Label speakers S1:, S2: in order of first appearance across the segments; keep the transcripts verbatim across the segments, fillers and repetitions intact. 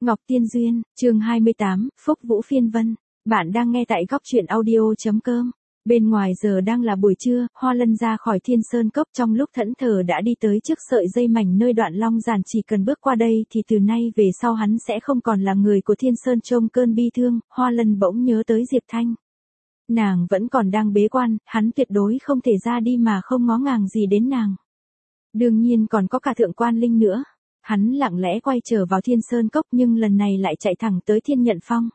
S1: Ngọc Tiên Duyên, chương hai mươi tám, Phúc Vũ Phiên Vân. Bạn đang nghe tại góc truyện audio.com. Bên ngoài giờ đang là buổi trưa, Hoa Lân ra khỏi Thiên Sơn Cốc trong lúc thẫn thờ đã đi tới trước sợi dây mảnh nơi đoạn long giản, chỉ cần bước qua đây thì từ nay về sau hắn sẽ không còn là người của Thiên Sơn. Trông cơn bi thương, Hoa Lân bỗng nhớ tới Diệp Thanh. Nàng vẫn còn đang bế quan, hắn tuyệt đối không thể ra đi mà không ngó ngàng gì đến nàng. Đương nhiên còn có cả Thượng Quan Linh nữa. Hắn lặng lẽ quay trở vào Thiên Sơn Cốc nhưng lần này lại chạy thẳng tới Thiên Nhận Phong.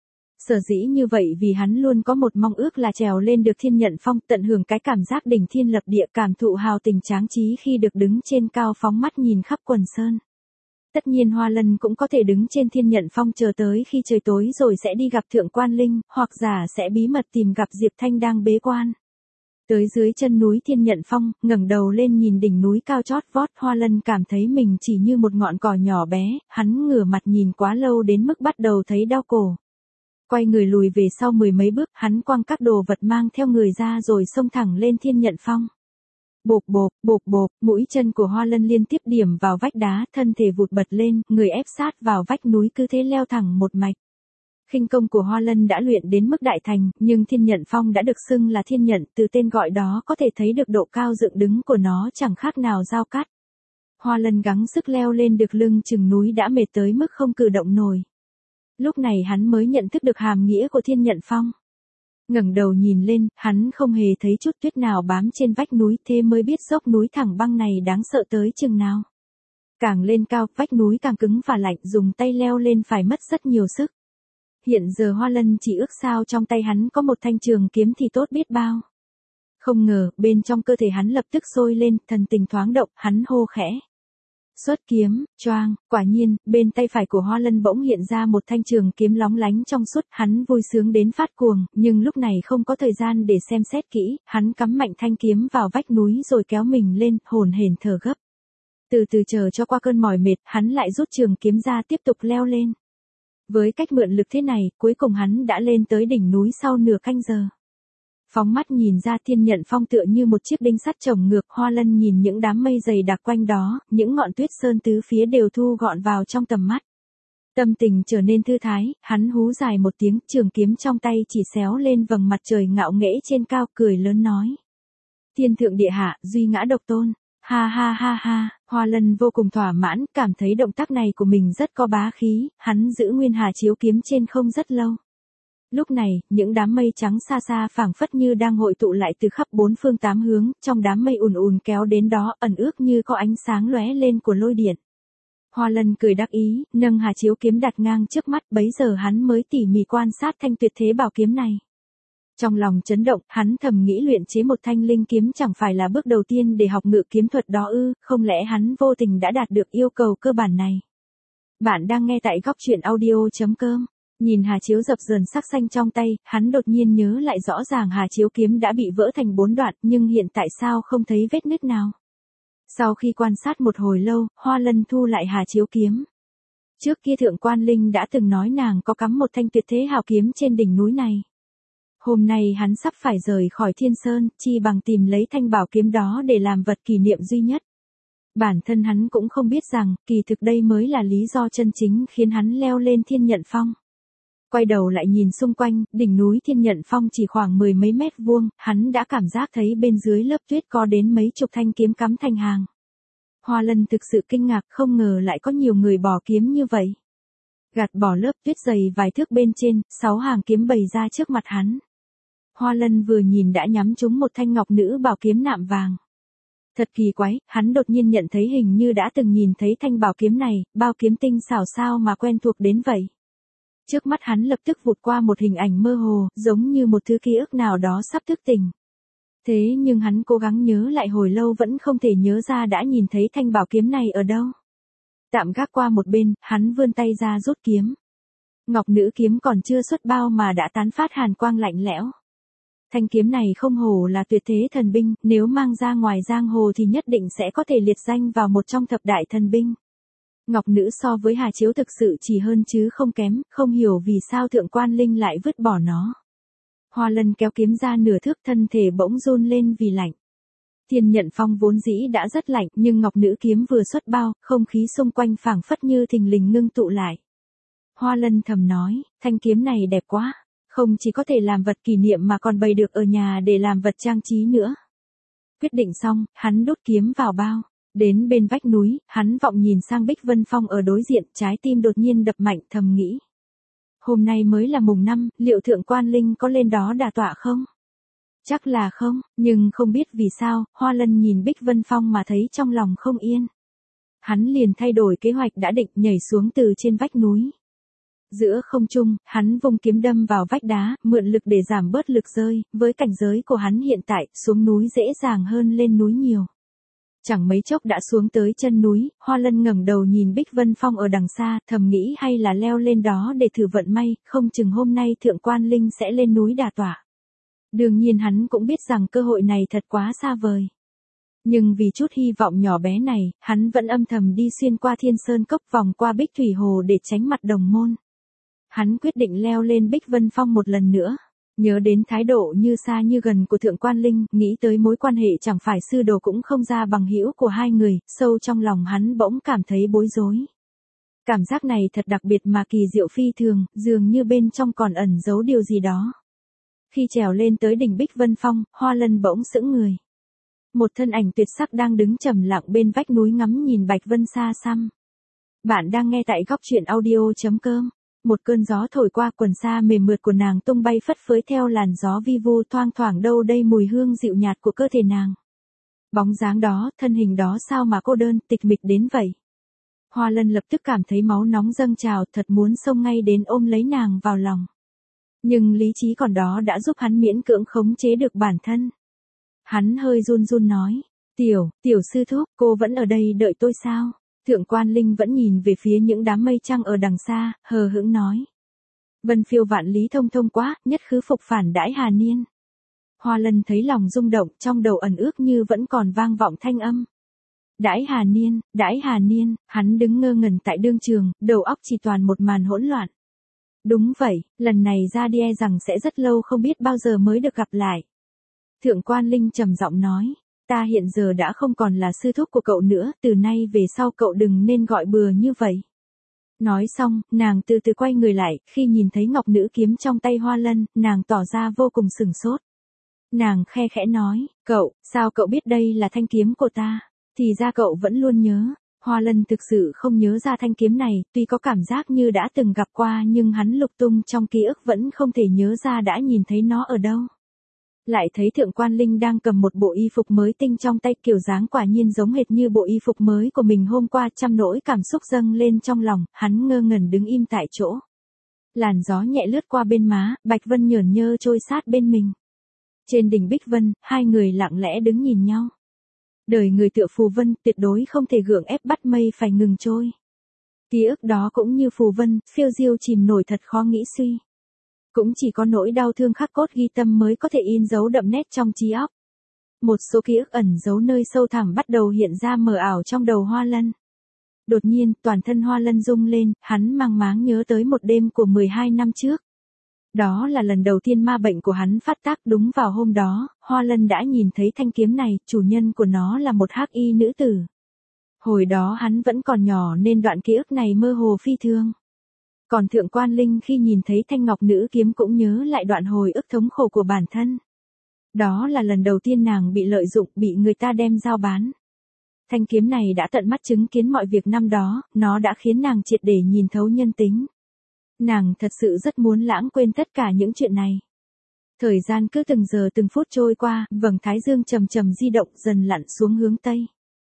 S1: Sở dĩ như vậy vì hắn luôn có một mong ước là trèo lên được Thiên Nhận Phong, tận hưởng cái cảm giác đỉnh thiên lập địa, cảm thụ hào tình tráng trí khi được đứng trên cao phóng mắt nhìn khắp quần sơn. Tất nhiên Hoa Lân cũng có thể đứng trên Thiên Nhận Phong chờ tới khi trời tối rồi sẽ đi gặp Thượng Quan Linh, hoặc giả sẽ bí mật tìm gặp Diệp Thanh đang bế quan. Tới dưới chân núi Thiên Nhận Phong, ngẩng đầu lên nhìn đỉnh núi cao chót vót, Hoa Lân cảm thấy mình chỉ như một ngọn cỏ nhỏ bé, hắn ngửa mặt nhìn quá lâu đến mức bắt đầu thấy đau cổ. Quay người lùi về sau mười mấy bước, hắn quăng các đồ vật mang theo người ra rồi xông thẳng lên Thiên Nhận Phong. Bộp bộp, bộp bộp, mũi chân của Hoa Lân liên tiếp điểm vào vách đá, thân thể vụt bật lên, người ép sát vào vách núi cứ thế leo thẳng một mạch. Khinh công của Hoa Lân đã luyện đến mức đại thành, nhưng Thiên Nhận Phong đã được xưng là Thiên Nhận, từ tên gọi đó có thể thấy được độ cao dựng đứng của nó chẳng khác nào dao cắt. Hoa Lân gắng sức leo lên được lưng chừng núi đã mệt tới mức không cử động nổi. Lúc này hắn mới nhận thức được hàm nghĩa của Thiên Nhận Phong. Ngẩng đầu nhìn lên, hắn không hề thấy chút tuyết nào bám trên vách núi, thế mới biết dốc núi thẳng băng này đáng sợ tới chừng nào. Càng lên cao, vách núi càng cứng và lạnh, dùng tay leo lên phải mất rất nhiều sức. Hiện giờ Hoa Lân chỉ ước sao trong tay hắn có một thanh trường kiếm thì tốt biết bao. Không ngờ, bên trong cơ thể hắn lập tức sôi lên, thần tình thoáng động, hắn hô khẽ. Xuất kiếm, choang, quả nhiên, bên tay phải của Hoa Lân bỗng hiện ra một thanh trường kiếm lóng lánh trong suốt, hắn vui sướng đến phát cuồng, nhưng lúc này không có thời gian để xem xét kỹ, hắn cắm mạnh thanh kiếm vào vách núi rồi kéo mình lên, hồn hển thở gấp. Từ từ chờ cho qua cơn mỏi mệt, hắn lại rút trường kiếm ra tiếp tục leo lên. Với cách mượn lực thế này, cuối cùng hắn đã lên tới đỉnh núi sau nửa canh giờ. Phóng mắt nhìn ra Thiên Nhận Phong tựa như một chiếc đinh sắt chồng ngược, Hoa Lân nhìn những đám mây dày đặc quanh đó, những ngọn tuyết sơn tứ phía đều thu gọn vào trong tầm mắt. Tâm tình trở nên thư thái, hắn hú dài một tiếng, trường kiếm trong tay chỉ xéo lên vầng mặt trời ngạo nghễ trên cao, cười lớn nói. Thiên thượng địa hạ, duy ngã độc tôn. Ha ha ha ha, Hoa Lân vô cùng thỏa mãn, cảm thấy động tác này của mình rất có bá khí, hắn giữ nguyên Hà Chiếu kiếm trên không rất lâu. Lúc này, những đám mây trắng xa xa phảng phất như đang hội tụ lại từ khắp bốn phương tám hướng, trong đám mây ùn ùn kéo đến đó, ẩn ước như có ánh sáng lóe lên của lôi điện. Hoa Lân cười đắc ý, nâng Hà Chiếu kiếm đặt ngang trước mắt, bấy giờ hắn mới tỉ mỉ quan sát thanh tuyệt thế bảo kiếm này. Trong lòng chấn động, hắn thầm nghĩ luyện chế một thanh linh kiếm chẳng phải là bước đầu tiên để học ngự kiếm thuật đó ư, không lẽ hắn vô tình đã đạt được yêu cầu cơ bản này. Bạn đang nghe tại góc truyện audio.com. Nhìn Hà Chiếu dập dờn sắc xanh trong tay, hắn đột nhiên nhớ lại rõ ràng Hà Chiếu kiếm đã bị vỡ thành bốn đoạn, nhưng hiện tại sao không thấy vết nứt nào. Sau khi quan sát một hồi lâu, Hoa Lân thu lại Hà Chiếu kiếm. Trước kia Thượng Quan Linh đã từng nói nàng có cắm một thanh tuyệt thế hào kiếm trên đỉnh núi này. Hôm nay hắn sắp phải rời khỏi Thiên Sơn, chi bằng tìm lấy thanh bảo kiếm đó để làm vật kỷ niệm duy nhất. Bản thân hắn cũng không biết rằng, kỳ thực đây mới là lý do chân chính khiến hắn leo lên Thiên Nhận Phong. Quay đầu lại nhìn xung quanh, đỉnh núi Thiên Nhận Phong chỉ khoảng mười mấy mét vuông, hắn đã cảm giác thấy bên dưới lớp tuyết có đến mấy chục thanh kiếm cắm thành hàng. Hoa Lân thực sự kinh ngạc, không ngờ lại có nhiều người bỏ kiếm như vậy. Gạt bỏ lớp tuyết dày vài thước bên trên, sáu hàng kiếm bày ra trước mặt hắn. Hoa Lân vừa nhìn đã nhắm trúng một thanh ngọc nữ bảo kiếm nạm vàng. Thật kỳ quái, hắn đột nhiên nhận thấy hình như đã từng nhìn thấy thanh bảo kiếm này, bao kiếm tinh xảo sao mà quen thuộc đến vậy. Trước mắt hắn lập tức vụt qua một hình ảnh mơ hồ, giống như một thứ ký ức nào đó sắp thức tỉnh. Thế nhưng hắn cố gắng nhớ lại hồi lâu vẫn không thể nhớ ra đã nhìn thấy thanh bảo kiếm này ở đâu. Tạm gác qua một bên, hắn vươn tay ra rút kiếm. Ngọc nữ kiếm còn chưa xuất bao mà đã tán phát hàn quang lạnh lẽo. Thanh kiếm này không hổ là tuyệt thế thần binh, nếu mang ra ngoài giang hồ thì nhất định sẽ có thể liệt danh vào một trong thập đại thần binh. Ngọc nữ so với Hà Chiếu thực sự chỉ hơn chứ không kém, không hiểu vì sao Thượng Quan Linh lại vứt bỏ nó. Hoa Lân kéo kiếm ra nửa thước, thân thể bỗng run lên vì lạnh. Thiên Nhận Phong vốn dĩ đã rất lạnh, nhưng ngọc nữ kiếm vừa xuất bao, không khí xung quanh phảng phất như thình lình ngưng tụ lại. Hoa Lân thầm nói, thanh kiếm này đẹp quá, không chỉ có thể làm vật kỷ niệm mà còn bày được ở nhà để làm vật trang trí nữa. Quyết định xong, hắn đút kiếm vào bao. Đến bên vách núi, hắn vọng nhìn sang Bích Vân Phong ở đối diện, trái tim đột nhiên đập mạnh, thầm nghĩ. Hôm nay mới là mùng năm, liệu Thượng Quan Linh có lên đó đả tọa không? Chắc là không, nhưng không biết vì sao, Hoa Lân nhìn Bích Vân Phong mà thấy trong lòng không yên. Hắn liền thay đổi kế hoạch đã định, nhảy xuống từ trên vách núi. Giữa không trung, hắn vung kiếm đâm vào vách đá, mượn lực để giảm bớt lực rơi, với cảnh giới của hắn hiện tại, xuống núi dễ dàng hơn lên núi nhiều. Chẳng mấy chốc đã xuống tới chân núi, Hoa Lân ngẩng đầu nhìn Bích Vân Phong ở đằng xa, thầm nghĩ hay là leo lên đó để thử vận may, không chừng hôm nay Thượng Quan Linh sẽ lên núi đả tọa. Đương nhiên hắn cũng biết rằng cơ hội này thật quá xa vời. Nhưng vì chút hy vọng nhỏ bé này, hắn vẫn âm thầm đi xuyên qua Thiên Sơn Cốc vòng qua Bích Thủy Hồ để tránh mặt Đồng Môn. Hắn quyết định leo lên Bích Vân Phong một lần nữa. Nhớ đến thái độ như xa như gần của Thượng Quan Linh, nghĩ tới mối quan hệ chẳng phải sư đồ cũng không ra bằng hữu của hai người, sâu trong lòng hắn bỗng cảm thấy bối rối. Cảm giác này thật đặc biệt mà kỳ diệu phi thường, dường như bên trong còn ẩn giấu điều gì đó. Khi trèo lên tới đỉnh Bích Vân Phong, Hoa Lân bỗng sững người. Một thân ảnh tuyệt sắc đang đứng trầm lặng bên vách núi ngắm nhìn Bạch Vân xa xăm. Bạn đang nghe tại góc truyện audio chấm com. Một cơn gió thổi qua, quần sa mềm mượt của nàng tung bay phất phới theo làn gió vi vu, thoang thoảng đâu đây mùi hương dịu nhạt của cơ thể nàng. Bóng dáng đó, thân hình đó sao mà cô đơn, tịch mịch đến vậy. Hoa Lân lập tức cảm thấy máu nóng dâng trào, thật muốn xông ngay đến ôm lấy nàng vào lòng. Nhưng lý trí còn đó đã giúp hắn miễn cưỡng khống chế được bản thân. Hắn hơi run run nói, tiểu, tiểu sư thúc, cô vẫn ở đây đợi tôi sao? Thượng Quan Linh vẫn nhìn về phía những đám mây trăng ở đằng xa, hờ hững nói. Vân phiêu vạn lý thông thông quá, nhất khứ phục phản đãi Hà Niên. Hoa Lân thấy lòng rung động, trong đầu ẩn ước như vẫn còn vang vọng thanh âm. Đãi Hà Niên, đãi Hà Niên, hắn đứng ngơ ngẩn tại đương trường, đầu óc chỉ toàn một màn hỗn loạn. Đúng vậy, lần này ra đi e rằng sẽ rất lâu không biết bao giờ mới được gặp lại. Thượng Quan Linh trầm giọng nói. Ta hiện giờ đã không còn là sư thúc của cậu nữa, từ nay về sau cậu đừng nên gọi bừa như vậy. Nói xong, nàng từ từ quay người lại, khi nhìn thấy ngọc nữ kiếm trong tay Hoa Lân, nàng tỏ ra vô cùng sửng sốt. Nàng khe khẽ nói, cậu, sao cậu biết đây là thanh kiếm của ta? Thì ra cậu vẫn luôn nhớ. Hoa Lân thực sự không nhớ ra thanh kiếm này, tuy có cảm giác như đã từng gặp qua nhưng hắn lục tung trong ký ức vẫn không thể nhớ ra đã nhìn thấy nó ở đâu. Lại thấy Thượng Quan Linh đang cầm một bộ y phục mới tinh trong tay, kiểu dáng quả nhiên giống hệt như bộ y phục mới của mình hôm qua, trăm nỗi cảm xúc dâng lên trong lòng, hắn ngơ ngẩn đứng im tại chỗ. Làn gió nhẹ lướt qua bên má, Bạch Vân nhởn nhơ trôi sát bên mình. Trên đỉnh Bích Vân, hai người lặng lẽ đứng nhìn nhau. Đời người tựa phù vân, tuyệt đối không thể gượng ép bắt mây phải ngừng trôi. Ký ức đó cũng như phù vân, phiêu diêu chìm nổi thật khó nghĩ suy. Cũng chỉ có nỗi đau thương khắc cốt ghi tâm mới có thể in dấu đậm nét trong trí óc. Một số ký ức ẩn giấu nơi sâu thẳm bắt đầu hiện ra mờ ảo trong đầu Hoa Lân. Đột nhiên, toàn thân Hoa Lân rung lên, hắn mang máng nhớ tới một đêm của mười hai năm trước. Đó là lần đầu tiên ma bệnh của hắn phát tác, đúng vào hôm đó, Hoa Lân đã nhìn thấy thanh kiếm này, chủ nhân của nó là một hắc y nữ tử. Hồi đó hắn vẫn còn nhỏ nên đoạn ký ức này mơ hồ phi thường. Còn Thượng Quan Linh khi nhìn thấy thanh ngọc nữ kiếm cũng nhớ lại đoạn hồi ức thống khổ của bản thân. Đó là lần đầu tiên nàng bị lợi dụng, bị người ta đem giao bán. Thanh kiếm này đã tận mắt chứng kiến mọi việc năm đó, nó đã khiến nàng triệt để nhìn thấu nhân tính. Nàng thật sự rất muốn lãng quên tất cả những chuyện này. Thời gian cứ từng giờ từng phút trôi qua, vầng thái dương chậm chậm di động dần lặn xuống hướng tây.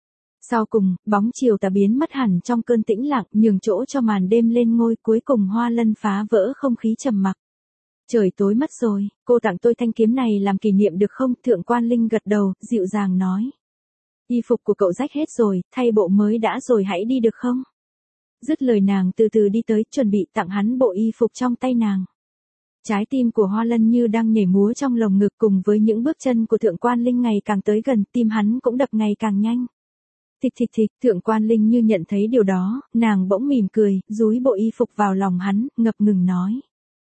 S1: Sau cùng, bóng chiều tà biến mất hẳn trong cơn tĩnh lặng, nhường chỗ cho màn đêm lên ngôi, cuối cùng Hoa Lân phá vỡ không khí trầm mặc. Trời tối mất rồi, cô tặng tôi thanh kiếm này làm kỷ niệm được không? Thượng Quan Linh gật đầu, dịu dàng nói. Y phục của cậu rách hết rồi, thay bộ mới đã rồi, hãy đi được không? Dứt lời nàng từ từ đi tới, chuẩn bị tặng hắn bộ y phục trong tay nàng. Trái tim của Hoa Lân như đang nhảy múa trong lồng ngực, cùng với những bước chân của Thượng Quan Linh ngày càng tới gần, tim hắn cũng đập ngày càng nhanh. Thịch thịch thịch, Thượng Quan Linh như nhận thấy điều đó, nàng bỗng mỉm cười, dúi bộ y phục vào lòng hắn, ngập ngừng nói.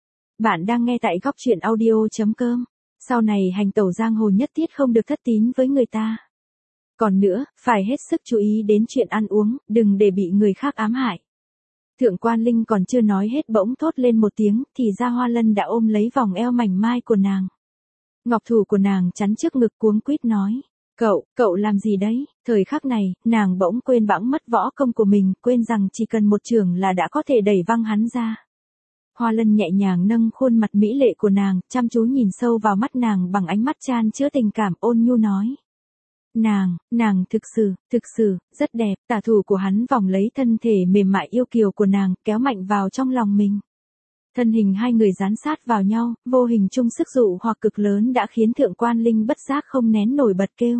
S1: Bạn đang nghe tại góc truyện audio chấm com. Sau này hành tẩu giang hồ nhất thiết không được thất tín với người ta. Còn nữa, phải hết sức chú ý đến chuyện ăn uống, đừng để bị người khác ám hại. Thượng Quan Linh còn chưa nói hết bỗng thốt lên một tiếng, thì ra Hoa Lân đã ôm lấy vòng eo mảnh mai của nàng. Ngọc thủ của nàng chắn trước ngực cuống quýt nói. Cậu, cậu làm gì đấy? Thời khắc này, nàng bỗng quên bẵng mất võ công của mình, quên rằng chỉ cần một chưởng là đã có thể đẩy văng hắn ra. Hoa Lân nhẹ nhàng nâng khuôn mặt mỹ lệ của nàng, chăm chú nhìn sâu vào mắt nàng bằng ánh mắt chan chứa tình cảm, ôn nhu nói. Nàng, nàng thực sự, thực sự, rất đẹp. Tả thủ của hắn vòng lấy thân thể mềm mại yêu kiều của nàng, kéo mạnh vào trong lòng mình. Thân hình hai người dán sát vào nhau, vô hình chung sức dụ hoặc cực lớn đã khiến Thượng Quan Linh bất giác không nén nổi bật kêu.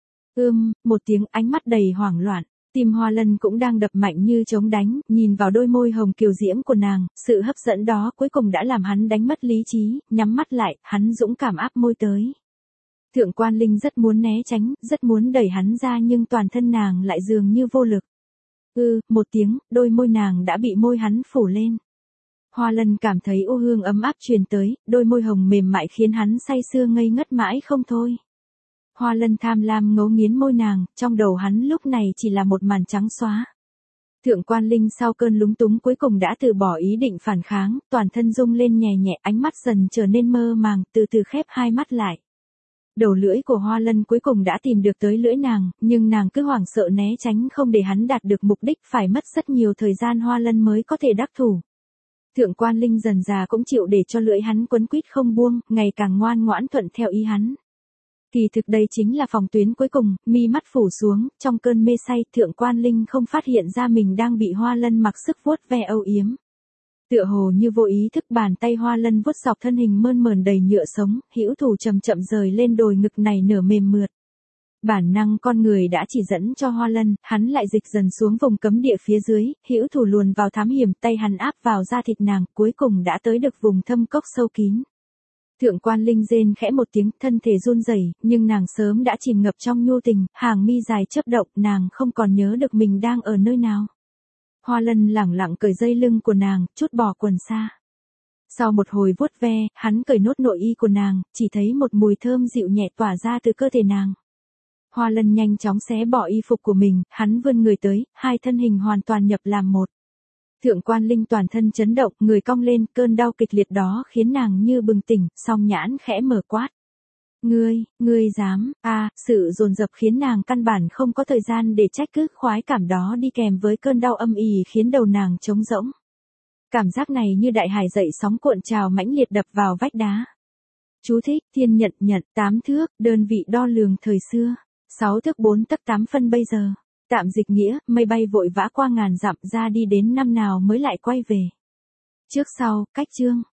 S1: Ưm, một tiếng, ánh mắt đầy hoảng loạn. Tim Hoa Lân cũng đang đập mạnh như trống đánh, nhìn vào đôi môi hồng kiều diễm của nàng, sự hấp dẫn đó cuối cùng đã làm hắn đánh mất lý trí, nhắm mắt lại, hắn dũng cảm áp môi tới. Thượng Quan Linh rất muốn né tránh, rất muốn đẩy hắn ra nhưng toàn thân nàng lại dường như vô lực. Ư, một tiếng, đôi môi nàng đã bị môi hắn phủ lên. Hoa Lân cảm thấy u hương ấm áp truyền tới, đôi môi hồng mềm mại khiến hắn say sưa ngây ngất mãi không thôi. Hoa Lân tham lam ngấu nghiến môi nàng, trong đầu hắn lúc này chỉ là một màn trắng xóa. Thượng Quan Linh sau cơn lúng túng cuối cùng đã từ bỏ ý định phản kháng, toàn thân rung lên nhẹ nhẹ, ánh mắt dần trở nên mơ màng, từ từ khép hai mắt lại. Đầu lưỡi của Hoa Lân cuối cùng đã tìm được tới lưỡi nàng, nhưng nàng cứ hoảng sợ né tránh không để hắn đạt được mục đích, phải mất rất nhiều thời gian Hoa Lân mới có thể đắc thủ. Thượng Quan Linh dần dà cũng chịu để cho lưỡi hắn quấn quýt không buông, ngày càng ngoan ngoãn thuận theo ý hắn. Kỳ thực đây chính là phòng tuyến cuối cùng, mi mắt phủ xuống, trong cơn mê say, Thượng Quan Linh không phát hiện ra mình đang bị Hoa Lân mặc sức vuốt ve âu yếm. Tựa hồ như vô ý thức bàn tay Hoa Lân vuốt dọc thân hình mơn mởn đầy nhựa sống, hữu thủ chậm chậm rời lên đồi ngực này nở mềm mượt. Bản năng con người đã chỉ dẫn cho Hoa Lân, hắn lại dịch dần xuống vùng cấm địa phía dưới, hữu thủ luồn vào thám hiểm, tay hắn áp vào da thịt nàng, cuối cùng đã tới được vùng thâm cốc sâu kín. Thượng Quan Linh rên khẽ một tiếng, thân thể run rẩy, nhưng nàng sớm đã chìm ngập trong nhu tình, hàng mi dài chớp động, nàng không còn nhớ được mình đang ở nơi nào. Hoa Lân lẳng lặng cởi dây lưng của nàng, trút bỏ quần xa. Sau một hồi vuốt ve, hắn cởi nốt nội y của nàng, chỉ thấy một mùi thơm dịu nhẹ tỏa ra từ cơ thể nàng. Hoa Lân nhanh chóng xé bỏ y phục của mình, hắn vươn người tới, hai thân hình hoàn toàn nhập làm một. Thượng Quan Linh toàn thân chấn động, người cong lên, cơn đau kịch liệt đó khiến nàng như bừng tỉnh, song nhãn khẽ mở quát. Ngươi, ngươi dám, a à, sự dồn dập khiến nàng căn bản không có thời gian để trách cứ, khoái cảm đó đi kèm với cơn đau âm ỉ khiến đầu nàng trống rỗng. Cảm giác này như đại hải dậy sóng cuộn trào mãnh liệt đập vào vách đá. Chú thích, thiên nhận nhận, tám thước, đơn vị đo lường thời xưa, sáu thước bốn tấc tám phân bây giờ. Tạm dịch nghĩa, mây bay vội vã qua ngàn dặm ra đi đến năm nào mới lại quay về. Trước sau, cách chương.